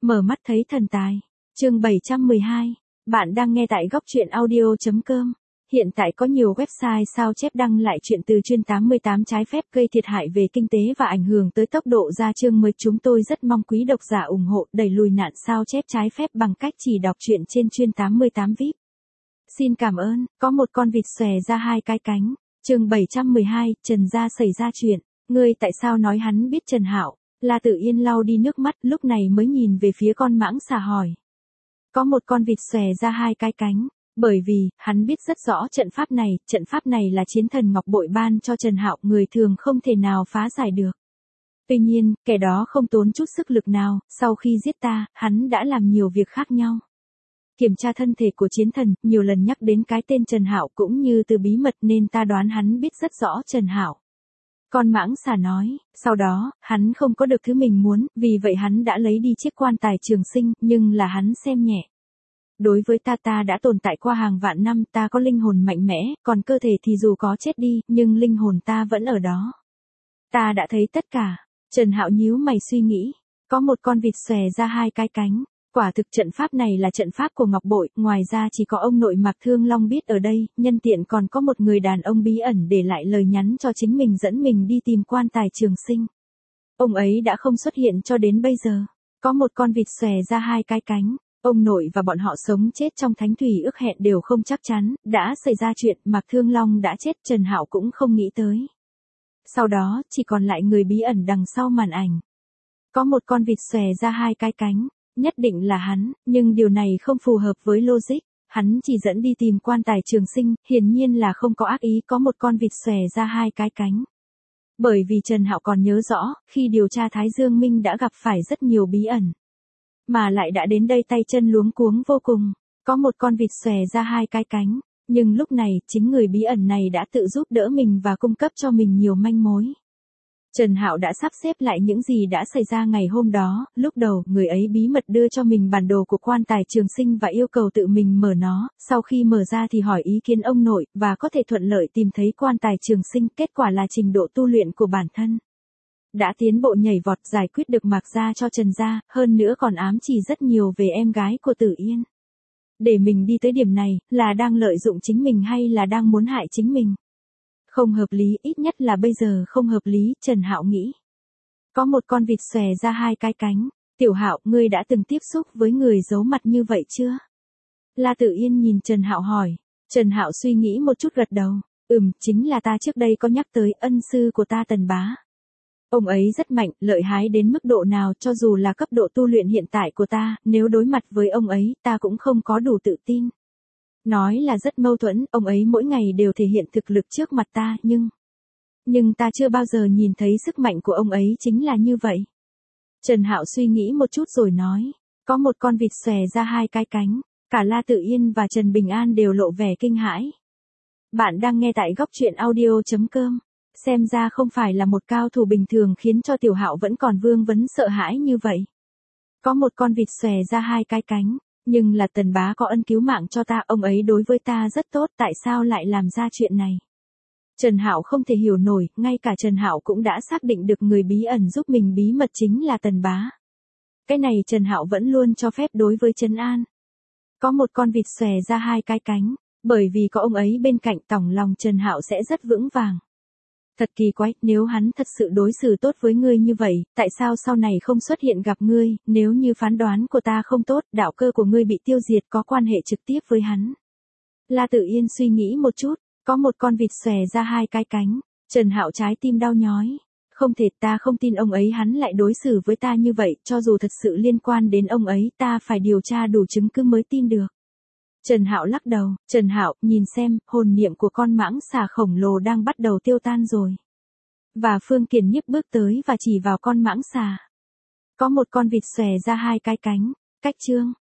Mở mắt thấy thần tài. Chương 712. Bạn đang nghe tại góc truyện audio.com. Hiện tại có nhiều website sao chép đăng lại chuyện từ chuyên 88 trái phép gây thiệt hại về kinh tế và ảnh hưởng tới tốc độ ra chương mới. Chúng tôi rất mong quý độc giả ủng hộ đẩy lùi nạn sao chép trái phép bằng cách chỉ đọc truyện trên chuyên 88 VIP. Xin cảm ơn. Có một con vịt xòe ra hai cái cánh. Chương 712. Trần gia xảy ra chuyện. Ngươi tại sao nói hắn biết Trần Hạo? La Tự Yên lau đi nước mắt, lúc này mới nhìn về phía con mãng xà hỏi. Có một con vịt xòe ra hai cái cánh, bởi vì, hắn biết rất rõ trận pháp này là chiến thần ngọc bội ban cho Trần Hạo, người thường không thể nào phá giải được. Tuy nhiên, kẻ đó không tốn chút sức lực nào, sau khi giết ta, hắn đã làm nhiều việc khác nhau. Kiểm tra thân thể của chiến thần, nhiều lần nhắc đến cái tên Trần Hạo cũng như từ bí mật nên ta đoán hắn biết rất rõ Trần Hạo. Con mãng xà nói, sau đó, hắn không có được thứ mình muốn, vì vậy hắn đã lấy đi chiếc quan tài trường sinh, nhưng là hắn xem nhẹ. Đối với ta đã tồn tại qua hàng vạn năm, ta có linh hồn mạnh mẽ, còn cơ thể thì dù có chết đi, nhưng linh hồn ta vẫn ở đó. Ta đã thấy tất cả. Trần Hạo nhíu mày suy nghĩ, có một con vịt xòe ra hai cái cánh. Quả thực trận pháp này là trận pháp của Ngọc Bội, ngoài ra chỉ có ông nội Mạc Thương Long biết ở đây, nhân tiện còn có một người đàn ông bí ẩn để lại lời nhắn cho chính mình dẫn mình đi tìm quan tài trường sinh. Ông ấy đã không xuất hiện cho đến bây giờ. Có một con vịt xòe ra hai cái cánh, ông nội và bọn họ sống chết trong thánh thủy ước hẹn đều không chắc chắn, đã xảy ra chuyện, Mạc Thương Long đã chết, Trần Hạo cũng không nghĩ tới. Sau đó, chỉ còn lại người bí ẩn đằng sau màn ảnh. Có một con vịt xòe ra hai cái cánh. Nhất định là hắn, nhưng điều này không phù hợp với logic, hắn chỉ dẫn đi tìm quan tài trường sinh, hiển nhiên là không có ác ý, có một con vịt xòe ra hai cái cánh. Bởi vì Trần Hạo còn nhớ rõ, khi điều tra Thái Dương Minh đã gặp phải rất nhiều bí ẩn. Mà lại đã đến đây tay chân luống cuống vô cùng, có một con vịt xòe ra hai cái cánh, nhưng lúc này, chính người bí ẩn này đã tự giúp đỡ mình và cung cấp cho mình nhiều manh mối. Trần Hạo đã sắp xếp lại những gì đã xảy ra ngày hôm đó, lúc đầu, người ấy bí mật đưa cho mình bản đồ của quan tài trường sinh và yêu cầu tự mình mở nó, sau khi mở ra thì hỏi ý kiến ông nội, và có thể thuận lợi tìm thấy quan tài trường sinh, kết quả là trình độ tu luyện của bản thân đã tiến bộ nhảy vọt, giải quyết được Mạc gia cho Trần gia, hơn nữa còn ám chỉ rất nhiều về em gái của Tử Yên. Để mình đi tới điểm này, là đang lợi dụng chính mình hay là đang muốn hại chính mình? Không hợp lý, ít nhất là bây giờ không hợp lý, Trần Hạo nghĩ. Có một con vịt xòe ra hai cái cánh. Tiểu Hạo, ngươi đã từng tiếp xúc với người giấu mặt như vậy chưa? La Tự Yên nhìn Trần Hạo hỏi. Trần Hạo suy nghĩ một chút gật đầu. Chính là ta trước đây có nhắc tới ân sư của ta Tần Bá. Ông ấy rất mạnh, lợi hại đến mức độ nào, cho dù là cấp độ tu luyện hiện tại của ta, nếu đối mặt với ông ấy, ta cũng không có đủ tự tin. Nói là rất mâu thuẫn, ông ấy mỗi ngày đều thể hiện thực lực trước mặt ta, nhưng ta chưa bao giờ nhìn thấy sức mạnh của ông ấy chính là như vậy. Trần Hạo suy nghĩ một chút rồi nói, có một con vịt xòe ra hai cái cánh, cả La Tự Yên và Trần Bình An đều lộ vẻ kinh hãi. Bạn đang nghe tại góc truyện audio.com, xem ra không phải là một cao thủ bình thường khiến cho Tiểu Hạo vẫn còn vương vấn sợ hãi như vậy. Có một con vịt xòe ra hai cái cánh. Nhưng là Tần Bá có ân cứu mạng cho ta, ông ấy đối với ta rất tốt, tại sao lại làm ra chuyện này? Trần Hạo không thể hiểu nổi, ngay cả Trần Hạo cũng đã xác định được người bí ẩn giúp mình bí mật chính là Tần Bá. Cái này Trần Hạo vẫn luôn cho phép đối với Trấn An. Có một con vịt xòe ra hai cái cánh, bởi vì có ông ấy bên cạnh, tổng lòng Trần Hạo sẽ rất vững vàng. Thật kỳ quái, nếu hắn thật sự đối xử tốt với ngươi như vậy, tại sao sau này không xuất hiện gặp ngươi, nếu như phán đoán của ta không tốt, đạo cơ của ngươi bị tiêu diệt có quan hệ trực tiếp với hắn. La Tự Yên suy nghĩ một chút, có một con vịt xòe ra hai cái cánh, Trần Hạo trái tim đau nhói. Không thể, ta không tin ông ấy hắn lại đối xử với ta như vậy, cho dù thật sự liên quan đến ông ấy, ta phải điều tra đủ chứng cứ mới tin được. Trần Hạo lắc đầu, Trần Hạo, nhìn xem, hồn niệm của con mãng xà khổng lồ đang bắt đầu tiêu tan rồi. Và Phương Kiền Nhiếp bước tới và chỉ vào con mãng xà. Có một con vịt xòe ra hai cái cánh, cách chương.